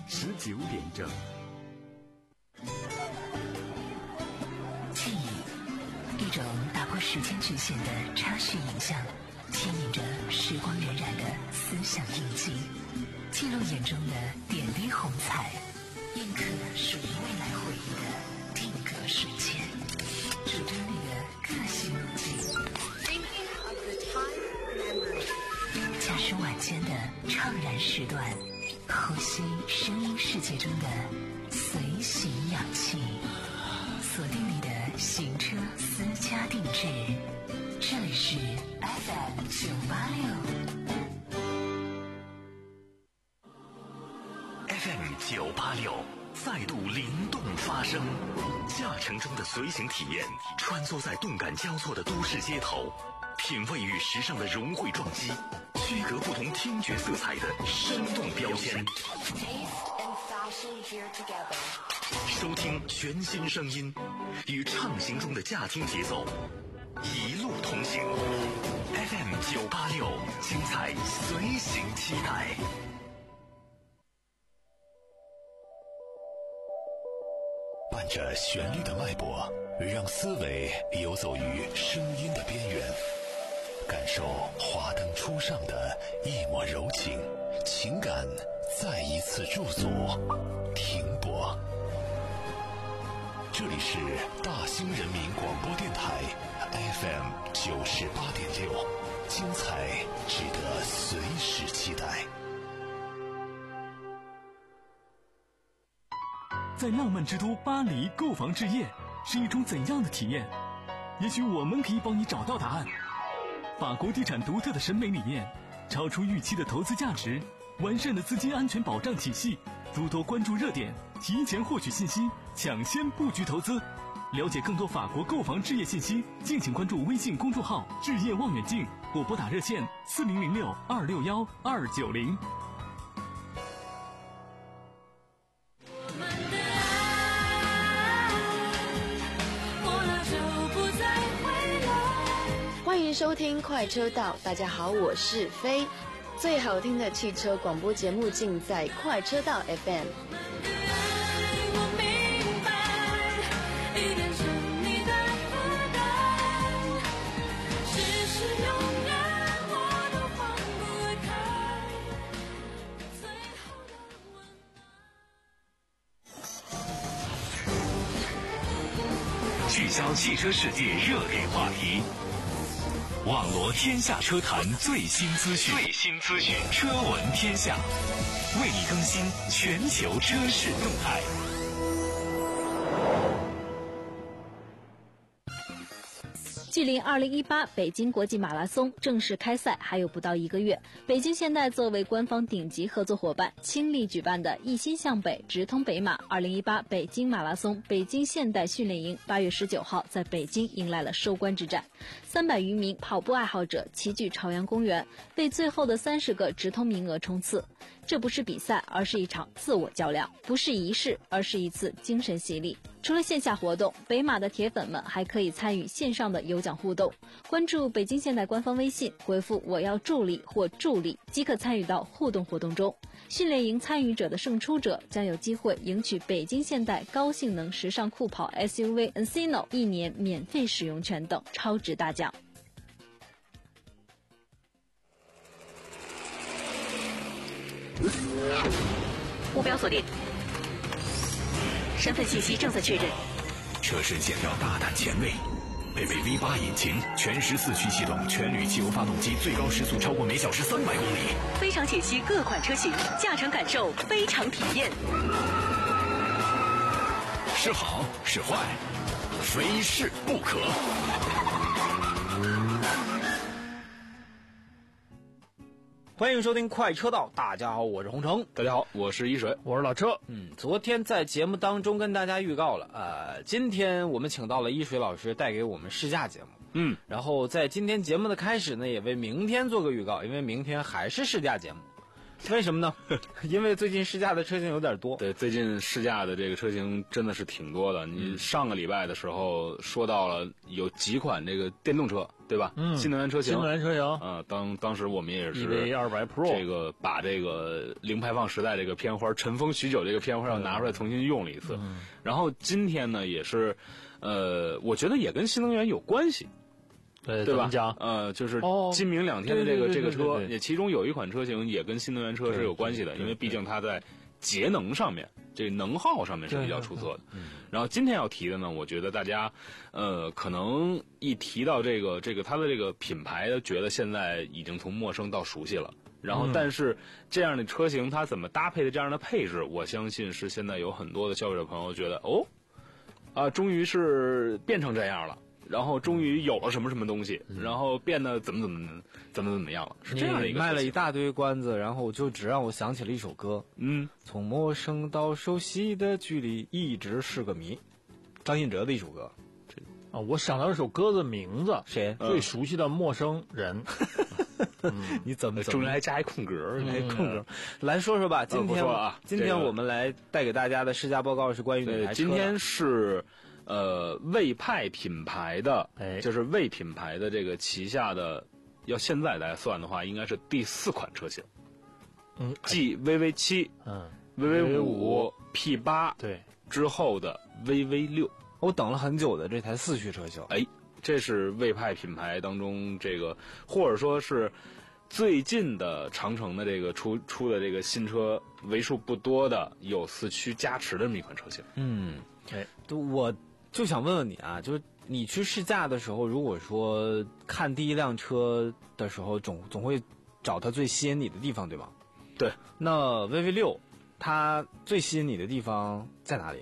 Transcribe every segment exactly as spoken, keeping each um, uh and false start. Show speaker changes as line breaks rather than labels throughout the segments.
十九点整。
记忆，一种打破时间局限的插叙影像，牵引着时光荏苒的思想印记，记录眼中的点滴红彩，印刻属于未来回忆的定格瞬间，主张那个个性路径。驾驶晚间的怅然时段，呼吸声音世界中的随行氧气，锁定你的行车私家定制，这里是 F M 九八六
F M 九八六再度灵动发声，驾乘中的随行体验，穿梭在动感交错的都市街头，品味与时尚的融汇撞击，区隔不同听觉色彩的生动标签，收听全新声音，与畅行中的驾听节奏一路同行。 F M 九八六，精彩随行期待。伴着旋律的脉搏，让思维游走于声音的边缘，感受华灯初上的一抹柔情，情感再一次驻足停泊。这里是大兴人民广播电台 F M 九十八点六，精彩值得随时期待。
在浪漫之都巴黎购房置业是一种怎样的体验？也许我们可以帮你找到答案。法国地产独特的审美理念，超出预期的投资价值，完善的资金安全保障体系，多多关注热点，提前获取信息，抢先布局投资。了解更多法国购房置业信息，敬请关注微信公众号置业望远镜，或拨打热线四零零六二六幺二九零。
欢迎收听快车道，大家好，我是飞。最好听的汽车广播节目尽在快车道 F M。
聚焦汽车世界热点话题，网罗天下车坛最新资讯，最新资讯，车闻天下，为你更新全球车市动态。
距离二零一八北京国际马拉松正式开赛还有不到一个月，北京现代作为官方顶级合作伙伴，倾力举办的一心向北直通北马二零一八北京马拉松北京现代训练营八月十九号在北京迎来了收官之战。三百余名跑步爱好者齐聚朝阳公园，为最后的三十个直通名额冲刺。这不是比赛，而是一场自我较量；不是仪式，而是一次精神洗礼。除了线下活动，北马的铁粉们还可以参与线上的有奖互动。关注北京现代官方微信，回复我要助力或助力即可参与到互动活动中。训练营参与者的胜出者将有机会赢取北京现代高性能时尚酷跑 S U V Encino 一年免费使用权等超值大奖。
目标锁定，身份信息正在确认。
车身线条大胆前卫，配备 V 八 引擎，全时四驱系统，全铝汽油发动机，最高时速超过每小时三百公里。
非常解析各款车型，驾乘感受非常体验。
是好是坏，非试不可。
欢迎收听快车道，大家好，我是洪城。
大家好，我是一水，
我是老车。嗯，昨天在节目当中跟大家预告了，呃，今天我们请到了一水老师带给我们试驾节目。
嗯，
然后在今天节目的开始呢，也为明天做个预告，因为明天还是试驾节目。 为什么呢？因为最近试驾的车型有点多。
对，最近试驾的这个车型真的是挺多的。你上个礼拜的时候说到了有几款这个电动车，对吧？
嗯，
新能源车型。
新能源车型。
啊、呃，当当时我们也是
E V 二百 Pro
这个把这个零排放时代这个片花尘封许久这个片花要拿出来重新用了一次。嗯、然后今天呢，也是，呃，我觉得也跟新能源有关系。
对
对吧？
讲
呃，就是
哦
今明两天的这个
对对对
这个车，
对对对
也其中有一款车型也跟新能源车是有关系的，
对对对
因为毕竟它在节能上面，这能耗上面是比较出色的。
嗯、
然后今天要提的呢，我觉得大家呃可能一提到这个这个它的这个品牌，觉得现在已经从陌生到熟悉了。然后，但是这样的车型它怎么搭配的这样的配置，我相信是现在有很多的消费者朋友觉得哦，啊，终于是变成这样了。然后终于有了什么什么东西，嗯、然后变得怎么怎么怎么怎么样了，是这样的一个。
卖了一大堆关子，然后就只让我想起了一首歌，
嗯，
从陌生到熟悉的距离一直是个谜，张信哲的一首歌。
啊，我想到一首歌的名字，
谁？
最熟悉的陌生人。
嗯、你怎么
中间还加一空格？
还空格？来说说吧，今天、
呃、啊，
今天我们来带给大家的试驾报告是关于哪台车？
今天是。呃，魏派品牌的，
哎，
就是魏品牌的这个旗下的，要现在来算的话，应该是第四款车型。
嗯，
继 V V 七，
嗯
，V V 五 P 八，
对，
之后的 V V 六，
我等了很久的这台四驱车型。
哎，这是魏派品牌当中这个，或者说是最近的长城的这个出出的这个新车，为数不多的有四驱加持的这么一款车型。
嗯，
哎，
我。就想问问你啊，就是你去试驾的时候，如果说看第一辆车的时候，总总会找它最吸引你的地方，对吗？
对。
那 V V 六它最吸引你的地方在哪里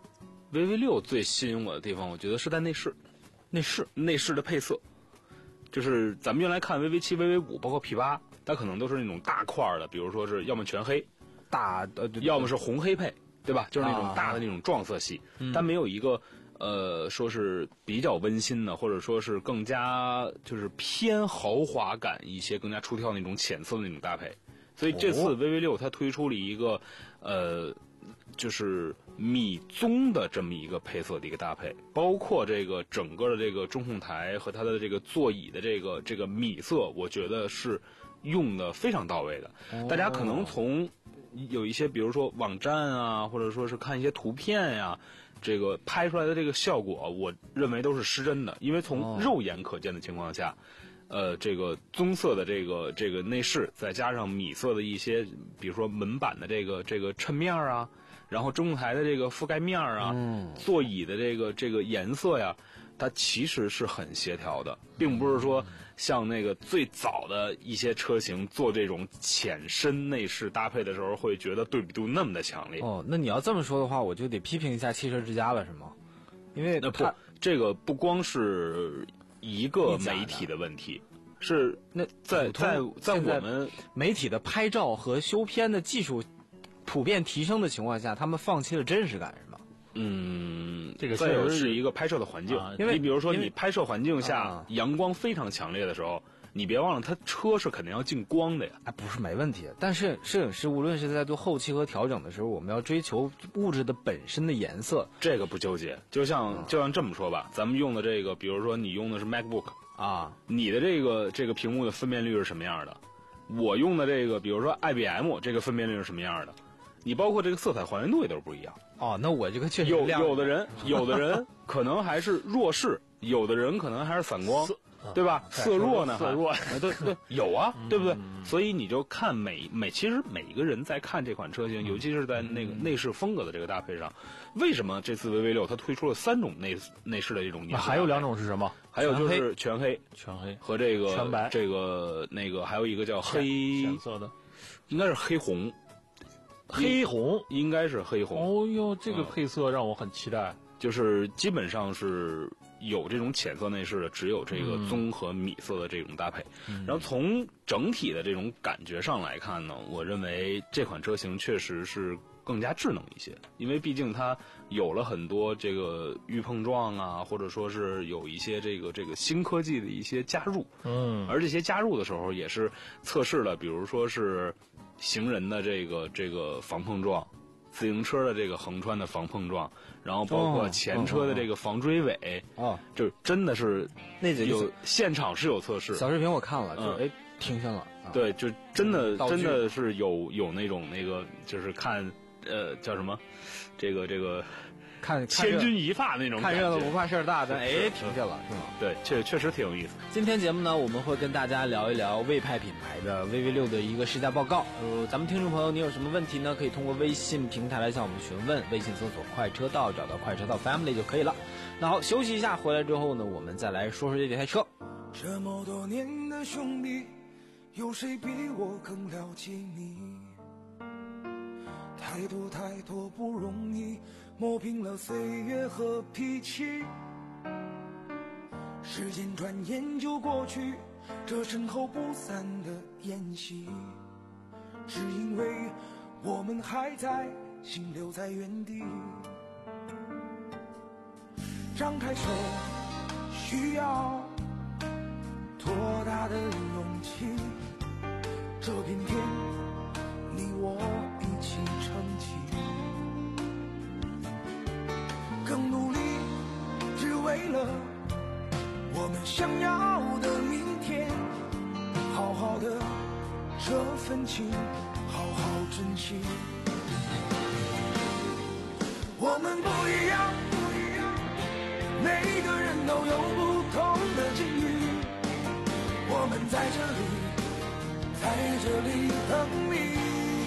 ？V V 六最吸引我的地方，我觉得是在内饰，
内饰
内饰的配色，就是咱们原来看 V V 七、V V 五，包括 P 八，它可能都是那种大块的，比如说是要么全黑，
大呃，
要么是红黑配，对吧？就是那种大的那种撞色系，
啊、
但没有一个。呃，说是比较温馨的，或者说是更加就是偏豪华感一些、更加出挑那种浅色的那种搭配。所以这次 V V 六它推出了一个呃，就是米棕的这么一个配色的一个搭配，包括这个整个的这个中控台和它的这个座椅的这个这个米色，我觉得是用的非常到位的。大家可能从有一些比如说网站啊，或者说是看一些图片呀、啊。这个拍出来的这个效果，我认为都是失真的，因为从肉眼可见的情况下，呃，这个棕色的这个这个内饰，再加上米色的一些，比如说门板的这个这个衬面啊，然后中控台的这个覆盖面啊，
嗯、
座椅的这个这个颜色呀，它其实是很协调的，并不是说像那个最早的一些车型做这种浅深内饰搭配的时候，会觉得对比度那么的强烈。
哦，那你要这么说的话，我就得批评一下汽车之家了，是吗？因为
那不，这个不光是一个媒体的问题，是
那
在在在我们
媒体的拍照和修片的技术普遍提升的情况下，他们放弃了真实感，是吗？
嗯，
这个
再有是一个拍摄的环境，
啊、
因为
你比如说你拍摄环境下、
啊、
阳光非常强烈的时候，你别忘了它车是肯定要进光的呀。
哎，不是没问题，但是摄影师无论是在做后期和调整的时候，我们要追求物质的本身的颜色，
这个不纠结。就像、嗯、就像这么说吧，咱们用的这个，比如说你用的是 MacBook
啊，
你的这个这个屏幕的分辨率是什么样的？我用的这个，比如说 I B M 这个分辨率是什么样的？你包括这个色彩还原度也都是不一样。
哦，那我这个确实
有有的人，有的人可能还是弱视，有的人可能还是散光，对吧？色弱呢？
色弱，
对对，有啊，对不对？所以你就看每每，其实每一个人在看这款车型，尤其是在那个内饰风格的这个搭配上，为什么这次 V V 六它推出了三种内内饰的这种？
那还有两种是什么？
还有就是全黑、
全黑
和这个
全白，
这个那个还有一个叫黑
浅色的，
应该是黑红。
黑红
应该是黑红。
哦哟，这个配色让我很期待。
嗯、就是基本上是有这种浅色内饰的，只有这个棕和米色的这种搭配。
嗯、
然后从整体的这种感觉上来看呢，我认为这款车型确实是更加智能一些，因为毕竟它有了很多这个预碰撞啊，或者说是有一些这个这个新科技的一些加入。
嗯，
而这些加入的时候也是测试了，比如说是行人的这个这个防碰撞，自行车的这个横穿的防碰撞，然后包括前车的这个防追尾。
哦，
就真的是
那
有现场是有测试，
小视频我看了，就
嗯、
哎停下了。啊、
对，就真的
嗯
真的是有有那种那个就是看。呃，叫什么？这个这个，
看
千钧一发那种感觉，
看热闹不怕事儿大，但哎停下了是吗？
对，确确实挺有意思。
今天节目呢，我们会跟大家聊一聊魏派品牌的 V V 六的一个试驾报告。呃，咱们听众朋友，你有什么问题呢？可以通过微信平台来向我们询问，微信搜索“快车道”，找到“快车道 Family” 就可以了。那好，休息一下，回来之后呢，我们再来说说这台车。
这么多年的兄弟，有谁比我更了解你？太多太多不容易，磨平了岁月和脾气。时间转眼就过去，这身后不散的宴席，只因为我们还在，心留在原地。张开手，需要多大的勇气？这片天，你我一起撑起，更努力，只为了我们想要的明天。好好的这份情，好好珍惜。我们不一样，每个人都有不同的境遇。我们在这里，在这里等你。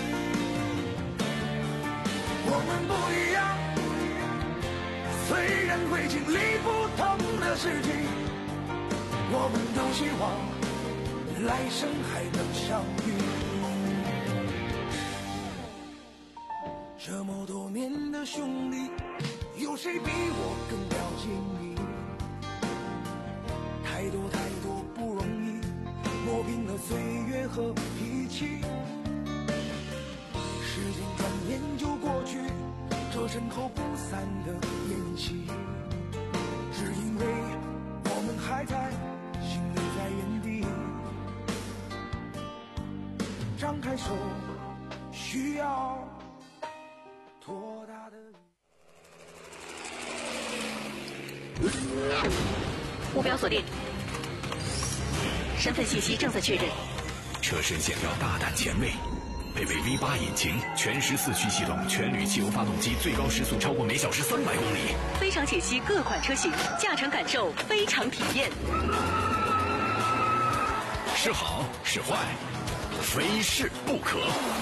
我们不一样，虽然会经历不同的事情，我们都希望来生还能相遇。这么多年的兄弟，有谁比我更了解你？太多太多不容易，磨平了岁月和脾气。时间转眼就过去，这身后不散的宴席，只因为我们还在，心留在原地。张开手，需要多大的
目标锁定，身份信息正在确认。
车身线条大胆前卫，配备 V 八引擎，全时四驱系统，全铝汽油发动机，最高时速超过每小时三百公里。
非常解析各款车型，驾乘感受，非常体验。
是好是坏，非试不可。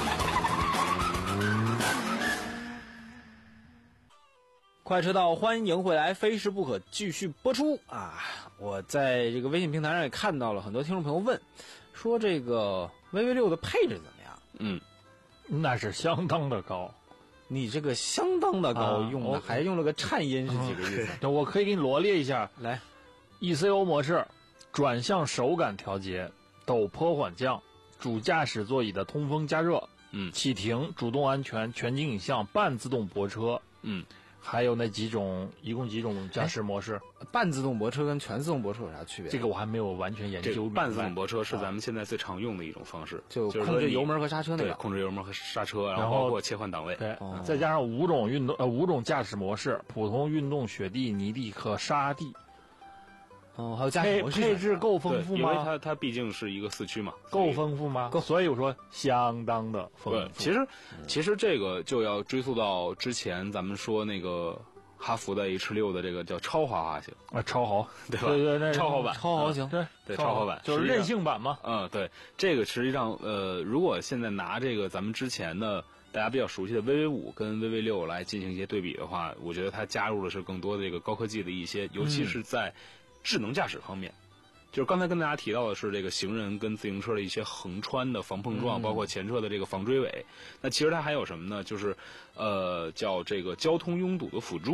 快车道，欢迎回来，非试不可继续播出啊！我在这个微信平台上也看到了很多听众朋友问，说这个 V V 六的配置怎么样？
嗯，
那是相当的高。
你这个相当的高，
啊、
用的还用了个颤音是几个意思？
那、嗯、我可以给你罗列一下，
来
，E C O 模式，转向手感调节，陡坡缓降，主驾驶座椅的通风加热，
嗯，
启停、主动安全、全景影像、半自动泊车，
嗯。
还有那几种，一共几种驾驶模式？
半自动泊车跟全自动泊车有啥区别？
这个我还没有完全研究明白。
半自动泊车是咱们现在最常用的一种方式，
就控制油门和刹车那个。
对，控制油门和刹车，
然
后包括切换档位。
对，哦、再加上五种运动呃五种驾驶模式：普通、运动、雪地、泥地和沙地。
哦，还有驾驶模式。
配置够丰富吗？
因为它它毕竟是一个四驱嘛，
够丰富吗？
够，
所以我说相当的丰富。
其实其实这个就要追溯到之前咱们说那个。哈弗的 H 六 的这个叫超豪华型
啊，超豪，
对吧？
对对对，
超豪版，
超豪型，
对
对，超豪版
就是任性版嘛。
嗯，对，这个实际上，呃，如果现在拿这个咱们之前的大家比较熟悉的 V V 五 跟 V V 六 来进行一些对比的话，我觉得它加入的是更多的这个高科技的一些，尤其是在智能驾驶方面。嗯就是刚才跟大家提到的是这个行人跟自行车的一些横穿的防碰撞，嗯、包括前车的这个防追尾。那其实它还有什么呢？就是呃，叫这个交通拥堵的辅助。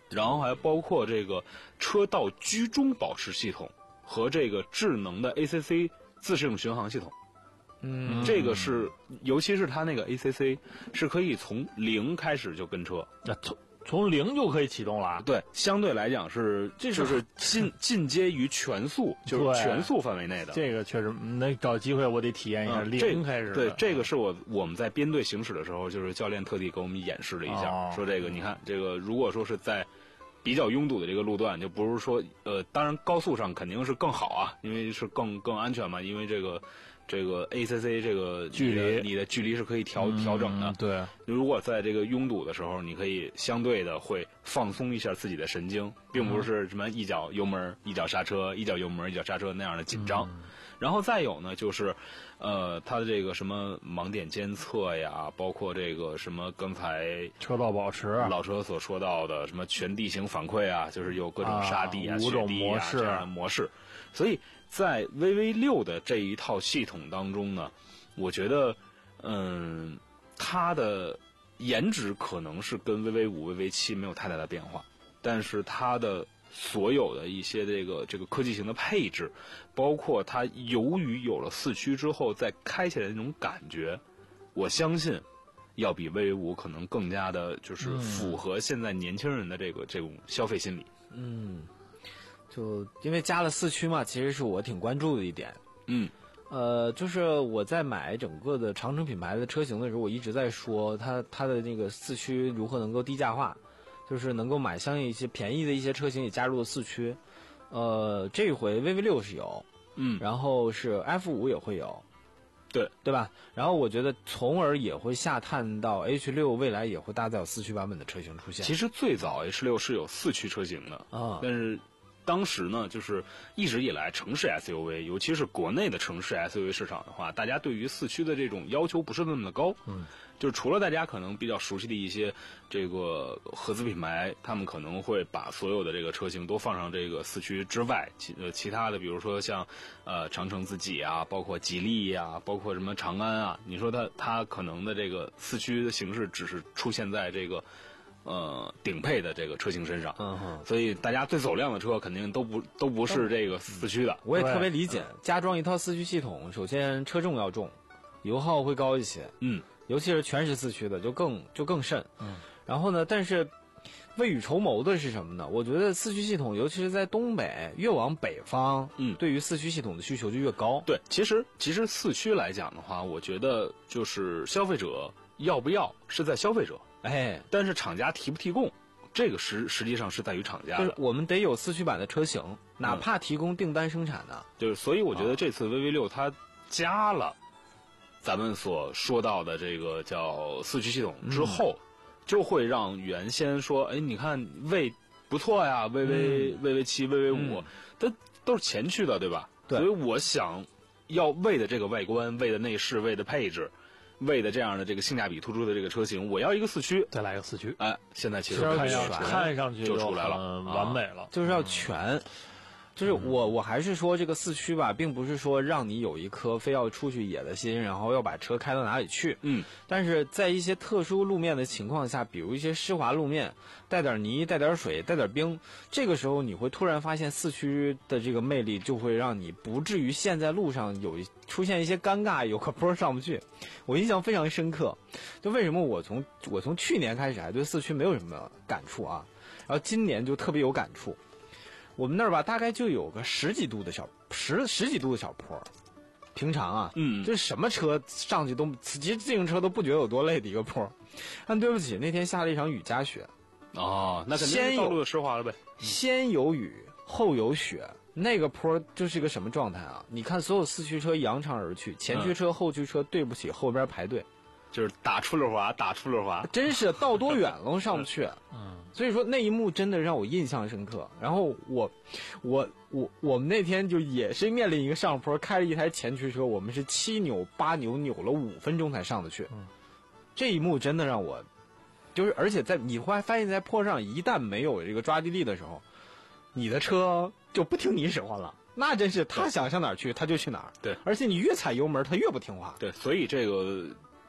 然后还包括这个车道居中保持系统和这个智能的 A C C 自适应巡航系统。
嗯，
这个是，尤其是它那个 A C C 是可以从零开始就跟车，
那从从零就可以启动了。
对，相对来讲是，这就是进进阶于全速，就是全速范围内的。
这个确实，那找机会我得体验一下、嗯、零开始。
对，这个是我我们在编队行驶的时候，就是教练特地给我们演示了一下，
哦、
说这个你看，这个如果说是在比较拥堵的这个路段，就不是说呃，当然高速上肯定是更好啊，因为是更更安全嘛，因为这个。这个 A C C 这个
距离，
你的距离是可以调调整的。
对，
如果在这个拥堵的时候，你可以相对的会放松一下自己的神经，并不是什么一脚油门一脚刹车，一脚油门一脚刹车那样的紧张。
嗯、
然后再有呢，就是呃，它的这个什么盲点监测呀，包括这个什么刚才
车道保持
老车所说到的什么全地形反馈啊，就是有各种沙地啊、
啊、
雪地啊这样的模式，所以。在 V V 六 的这一套系统当中呢，我觉得，嗯，它的颜值可能是跟 V V 五、V V 七没有太大的变化，但是它的所有的一些这个这个科技型的配置，包括它由于有了四驱之后再开起来的那种感觉，我相信要比 V V 五 可能更加的就是符合现在年轻人的这个这种消费心理。
嗯。就因为加了四驱嘛，其实是我挺关注的一点。
嗯，
呃，就是我在买整个的长城品牌的车型的时候，我一直在说它它的那个四驱如何能够低价化，就是能够买相应一些便宜的一些车型也加入了四驱。呃，这回 V V 六 是有，
嗯，
然后是 F 五 也会有，
对
对吧？然后我觉得从而也会下探到 H 六 未来也会搭载有四驱版本的车型出现。
其实最早 H 六 是有四驱车型的
啊，
但是。当时呢，就是一直以来城市 S U V， 尤其是国内的城市 S U V 市场的话，大家对于四驱的这种要求不是那么的高。
嗯，
就是除了大家可能比较熟悉的一些这个合资品牌，他们可能会把所有的这个车型都放上这个四驱之外，其呃其他的，比如说像呃长城自己啊，包括吉利啊，包括什么长安啊，你说它它可能的这个四驱的形式只是出现在这个。呃，顶配的这个车型身上，
嗯哼，
所以大家最走量的车肯定都不都不是这个四驱的。
我也特别理解，加装一套四驱系统，首先车重要重，油耗会高一些，
嗯，
尤其是全时四驱的就更就更甚，
嗯。
然后呢，但是未雨绸缪的是什么呢？我觉得四驱系统，尤其是在东北，越往北方，
嗯，
对于四驱系统的需求就越高。
对，其实其实四驱来讲的话，我觉得就是消费者要不要是在消费者。
哎，
但是厂家提不提供，这个实实际上是在于厂家的。
就是我们得有四驱版的车型，哪怕提供订单生产的。
嗯、就是，所以我觉得这次 V V 六 它加了咱们所说到的这个叫四驱系统之后，嗯、就会让原先说，哎，你看 V 不错呀 ，V V、嗯、V V 七、V V 五，它都是前驱的，对吧？
对。
所以我想要 V 的这个外观、V 的内饰、V 的配置。为的这样的这个性价比突出的这个车型，我要一个四驱，
再来个四驱。
哎，现在其实
看上看上去
就出来了，
嗯、完美了，
就是要全。就是我我还是说这个四驱吧，并不是说让你有一颗非要出去野的心，然后要把车开到哪里去。
嗯，
但是在一些特殊路面的情况下，比如一些湿滑路面，带点泥、带点水、带点冰，这个时候你会突然发现四驱的这个魅力，就会让你不至于陷在路上有出现一些尴尬，有个坡上不去。我印象非常深刻，就为什么我从我从去年开始还对四驱没有什么感触啊，然后今年就特别有感触。我们那儿吧，大概就有个十几度的小十十几度的小坡，平常啊，
嗯，
就是什么车上去都，其实自行车都不觉得有多累的一个坡。但对不起，那天下了一场雨夹雪，
哦，那肯定是道路的湿滑了呗。
先有雨后有雪，那个坡就是个什么状态啊？你看所有四驱车扬长而去，前驱车、后驱车对不起后边排队，
就是打出溜滑，打出溜滑，
真是到多远了上不去。
嗯。
所以说那一幕真的让我印象深刻。然后我，我我我们那天就也是面临一个上坡，开了一台前驱车，我们是七扭八扭扭了五分钟才上得去。
嗯，
这一幕真的让我，就是而且在你会发现在坡上一旦没有这个抓地力的时候，你的车就不听你使唤了。那真是他想上哪儿去他就去哪儿。
对，
而且你越踩油门他越不听话。
对，所以这个。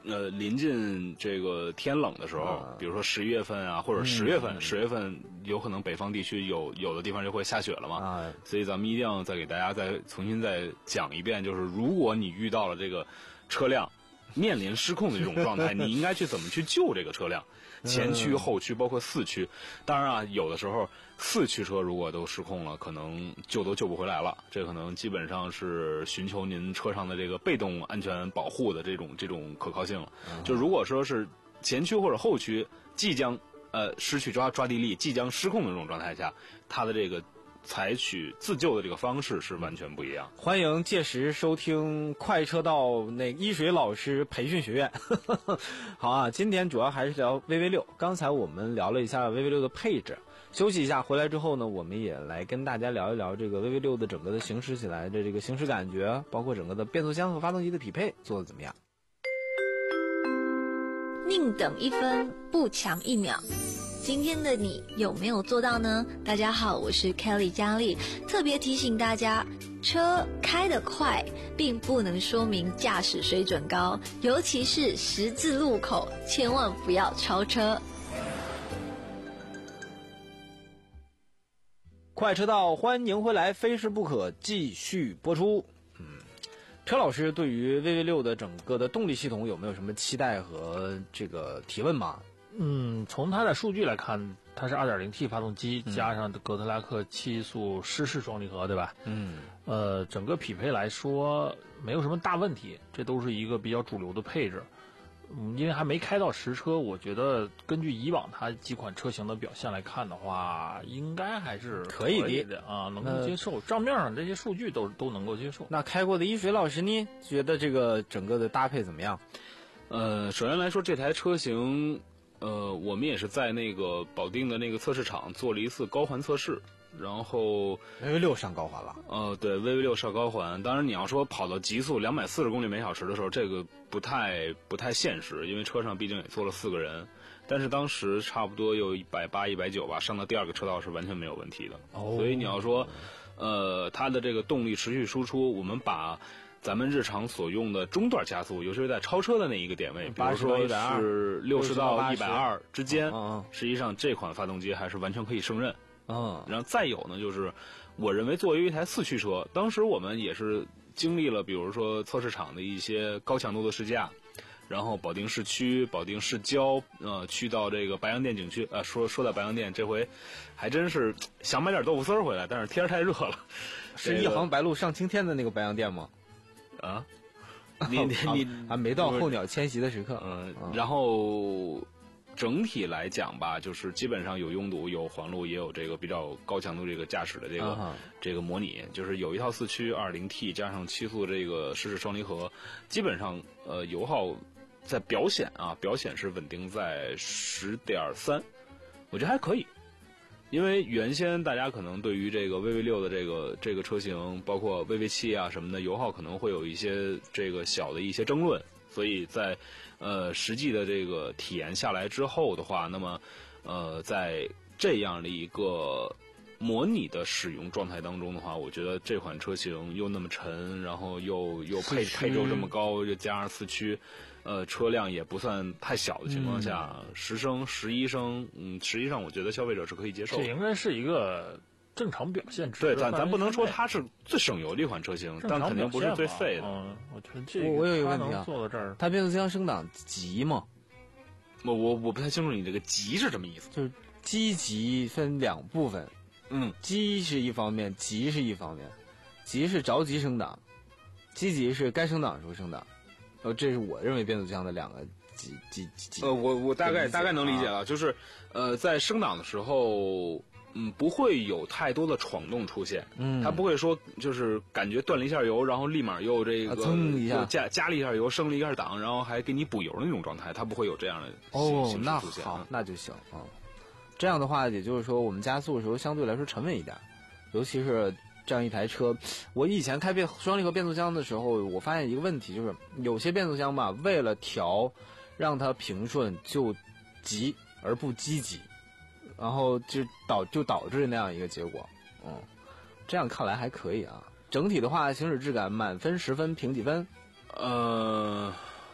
呃临近这个天冷的时候，啊、比如说十一月份啊，或者十月份，十、嗯、月份有可能北方地区有有的地方就会下雪了嘛，啊、所以咱们一定要再给大家再重新再讲一遍，就是如果你遇到了这个车辆面临失控的这种状态，你应该去怎么去救这个车辆？前驱、后驱，包括四驱。当然啊，有的时候四驱车如果都失控了，可能救都救不回来了。这可能基本上是寻求您车上的这个被动安全保护的这种这种可靠性了。嗯、就如果说是前驱或者后驱即将呃失去抓抓地力，即将失控的这种状态下，它的这个采取自救的这个方式是完全不一样。
欢迎届时收听快车道那一水老师培训学院。好啊，今天主要还是聊 V V 六。刚才我们聊了一下 V V 六的配置，休息一下回来之后呢，我们也来跟大家聊一聊这个 V V 六的整个的行驶起来的这个行驶感觉，包括整个的变速箱和发动机的匹配做得怎么样。
宁等一分，不抢一秒。今天的你有没有做到呢？大家好，我是 Kelly 佳丽，特别提醒大家，车开得快并不能说明驾驶水准高，尤其是十字路口，千万不要超车。
快车道，欢迎回来，非试不可继续播出。嗯，车老师对于 V V 六的整个的动力系统有没有什么期待和这个提问吗？
嗯，从它的数据来看，它是 二点零 T 发动机、嗯、加上格特拉克七速湿式双离合，对吧？嗯，呃，整个匹配来说没有什么大问题，这都是一个比较主流的配置。嗯，因为还没开到实车，我觉得根据以往它几款车型的表现来看的话，应该还是可以的啊，能够接受。账面上这些数据都都能够接受。
那开过的一水老师呢，觉得这个整个的搭配怎么样？
呃，首先来说，这台车型。呃，我们也是在那个保定的那个测试场做了一次高环测试，然后
V V 六上高环了。
呃，对 ，V V 六上高环。当然，你要说跑到极速两百四十公里每小时的时候，这个不太不太现实，因为车上毕竟也坐了四个人。但是当时差不多有一百八、一百九吧，上到第二个车道是完全没有问题的。哦。所以你要说，呃，它的这个动力持续输出，我们把。咱们日常所用的中段加速，尤其是在超车的那一个点位，比如说是六十到一百二之间，实际上这款发动机还是完全可以胜任。嗯，然后再有呢，就是我认为作为一台四驱车，当时我们也是经历了，比如说测试场的一些高强度的试驾，然后保定市区、保定市郊，呃，去到这个白洋淀景区，呃，说说到白洋淀，这回还真是想买点豆腐丝儿回来，但是天儿太热了。
是一行白鹭上青天的那个白洋淀吗？
啊，你你你
还没到候鸟迁徙的时刻，
嗯，然后整体来讲吧，就是基本上有拥堵、有环路，也有这个比较高强度这个驾驶的这个、uh-huh. 这个模拟，就是有一套四驱 二点零 T 加上七速这个湿式双离合，基本上呃油耗在表显啊表显是稳定在十点三，我觉得还可以。因为原先大家可能对于这个 V V 六的这个这个车型，包括 V V 七啊什么的，油耗可能会有一些这个小的一些争论，所以在呃实际的这个体验下来之后的话，那么呃在这样的一个模拟的使用状态当中的话，我觉得这款车型又那么沉，然后又又配配重这么高，又加上四驱。呃，车辆也不算太小的情况下，十、嗯、升、十一升，嗯，实际上我觉得消费者是可以接受的。
这应该是一个正常表现值。
对，咱咱不能说它是最省油的一款车型，但肯定不是最废的。
嗯，我觉得这个
我我有一个问题
啊，做到这儿，
它变速箱升档急吗？
我我我不太清楚你这个急是什么意思。
就是积急分两部分，嗯，急是一方面，急是一方面，急是着急升档，积极是该升档的时候升档。呃，这是我认为变速箱的两个几几几。
呃，我我大概大概能理解了，就是，呃，在升档的时候，嗯，不会有太多的闯动出现，嗯，它不会说就是感觉断了一下油，然后立马又这个又加加了一下油，升了一下档，然后还给你补油的那种状态，它不会有这样的
哦，那好，那就行啊。这样的话，也就是说，我们加速的时候相对来说沉稳一点，尤其是。这样一台车，我以前开变双离合变速箱的时候，我发现一个问题，就是有些变速箱吧，为了调让它平顺，就急而不积极，然后就导就导致那样一个结果。嗯，这样看来还可以啊。整体的话，行驶质感满分十分评几分？
呃，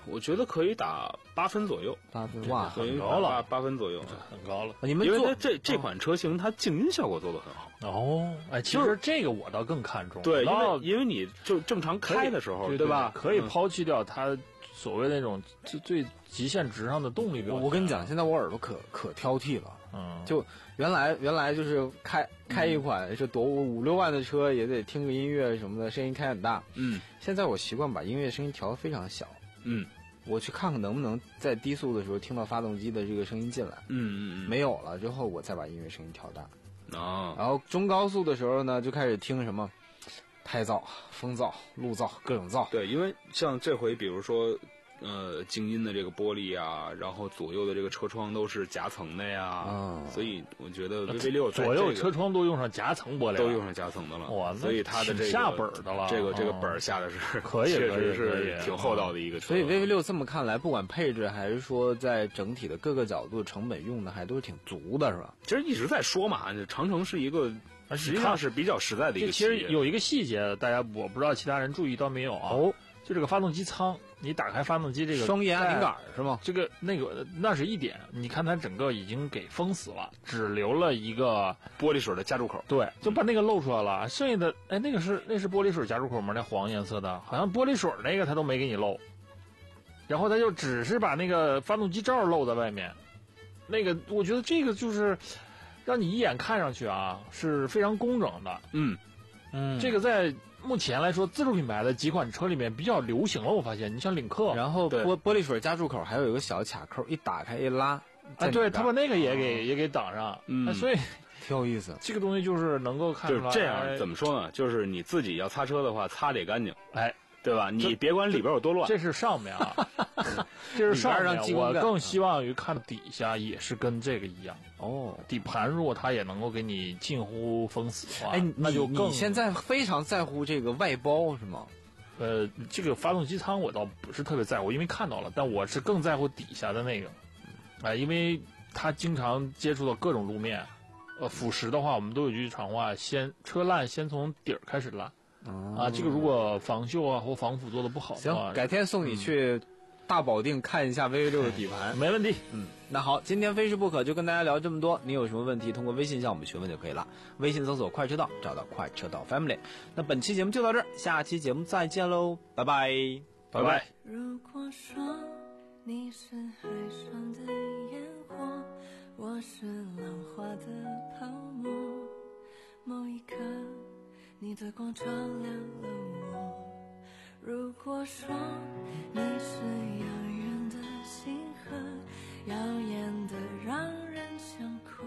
我觉得可以打八分左右。
八分哇，
很
高了，
八八分左右，
很高了。
你们
因为它这这款车型它静音效果做得很好。
哦，哎，其实这个我倒更看重。
对，因为因为你就正常开的时候，
对
对吧？
可以抛弃掉它所谓那种最最极限值上的动力表现。
我跟你讲，现在我耳朵可可挑剔了。
嗯，
就原来原来就是开开一款是多五六万的车，也得听个音乐什么的，声音开很大。
嗯，
现在我习惯把音乐声音调得非常小。
嗯，
我去看看能不能在低速的时候听到发动机的这个声音进来。
嗯嗯嗯，
没有了之后，我再把音乐声音调大。
啊，
然后中高速的时候呢，就开始听什么胎噪、风噪、路噪，各种噪。
对，因为像这回，比如说。呃，静音的这个玻璃啊，然后左右的这个车窗都是夹层的呀，
嗯、
所以我觉得 V V 六、
这个、左右车窗都用上夹层玻璃，
都用上夹层的了。
哇，
所以它的这个
下本的了，
这个这个本下的是
可以，
确实是挺厚道的一个车。
所以 V V 六这么看来，不管配置还是说在整体的各个角度成本用的还都是挺足的，是吧？
其实一直在说嘛，长城是一个实际上是比较实在的一个企业。
其实有一个细节，大家我不知道其他人注意到没有啊？
哦，
就这个发动机舱。你打开发动机这个
双液压顶杆是吗？
这个那个那是一点，你看它整个已经给封死了，只留了一个
玻璃水的加注口。
对，就把那个露出来了。剩下的哎，那个是那是玻璃水加注口吗？那黄颜色的，好像玻璃水那个它都没给你露。然后它就只是把那个发动机罩露在外面。那个我觉得这个就是让你一眼看上去啊是非常工整的。
嗯
嗯，这个在。目前来说，自主品牌的几款车里面比较流行了。我发现，你像领克，
然后玻玻璃水加注口还有一个小卡扣，一打开一拉，
哎，对他把那个也给、嗯、也给挡上，
嗯，
哎、所以
挺有意思。
这个东西就是能够看出来，
就是这样，怎么说呢？就是你自己要擦车的话，擦得干净，
哎，
对吧？你别管里边有多乱，
这是上面啊，这是上面。我更希望于看底下也是跟这个一样。
哦，
底盘如果它也能够给你近乎封死的话，
哎，
那就更。
你现在非常在乎这个外包是吗？
呃，这个发动机舱我倒不是特别在乎，因为看到了，但我是更在乎底下的那个，啊、呃，因为它经常接触到各种路面，呃，腐蚀的话，我们都有句常话，先车烂先从底儿开始烂，
哦、
啊，这个如果防锈啊或防腐做的不好的话，
行，改天送你去。嗯大保定看一下 V V 六的底盘，
没问题。
嗯，那好，今天非试不可就跟大家聊这么多。你有什么问题，通过微信向我们询问就可以了。微信搜索“快车道”，找到“快车道 Family”。那本期节目就到这儿，下期节目再见喽，拜拜，
拜拜。
如果说你是海上的烟火，我是浪花的泡沫，某一刻，你的光照亮了我。如果说你是遥远的星河，耀眼的让人想哭。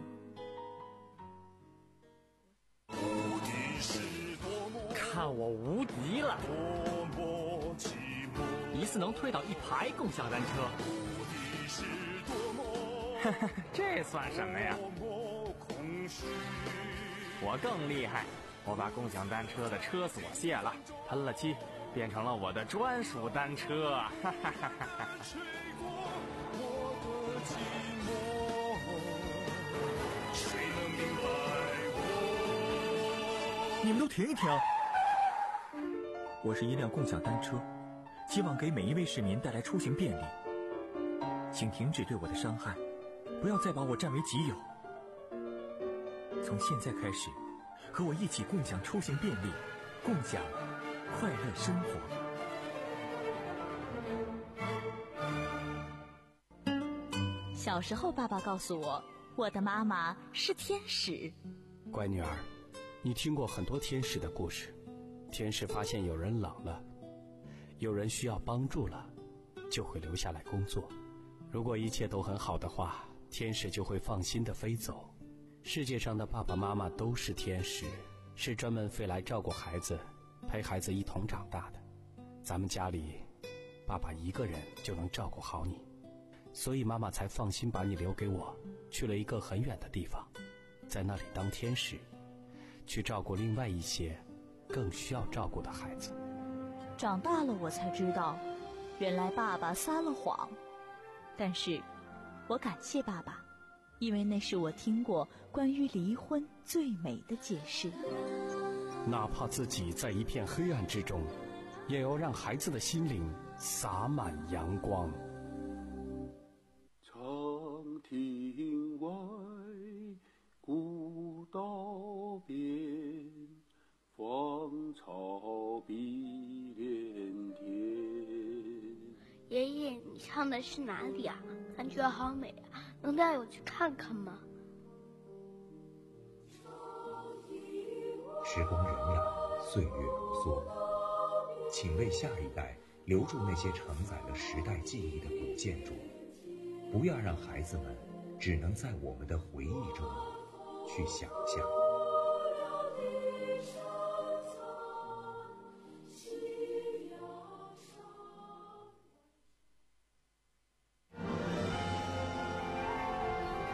看我无敌了！一次能推倒一排共享单车。这算什么呀？我更厉害，我把共享单车的车锁卸了，喷了漆。变成了我的专属单车，哈哈哈哈哈！
你们都停一停！我是一辆共享单车，希望给每一位市民带来出行便利。请停止对我的伤害，不要再把我占为己有。从现在开始，和我一起共享出行便利，共享快乐生活。
小时候，爸爸告诉我，我的妈妈是天使。
乖女儿，你听过很多天使的故事。天使发现有人老了，有人需要帮助了，就会留下来工作。如果一切都很好的话，天使就会放心地飞走。世界上的爸爸妈妈都是天使，是专门飞来照顾孩子，陪孩子一同长大的。咱们家里，爸爸一个人就能照顾好你，所以妈妈才放心把你留给我，去了一个很远的地方，在那里当天使，去照顾另外一些更需要照顾的孩子。
长大了我才知道，原来爸爸撒了谎，但是我感谢爸爸，因为那是我听过关于离婚最美的解释。
哪怕自己在一片黑暗之中，也要让孩子的心灵洒满阳光。
长亭外，古道边，芳草碧连天。
爷爷，你唱的是哪里啊？感觉好美啊，能带我去看看吗？
时光荏苒，岁月如梭，请为下一代留住那些承载了时代记忆的古建筑，不要让孩子们只能在我们的回忆中去想象。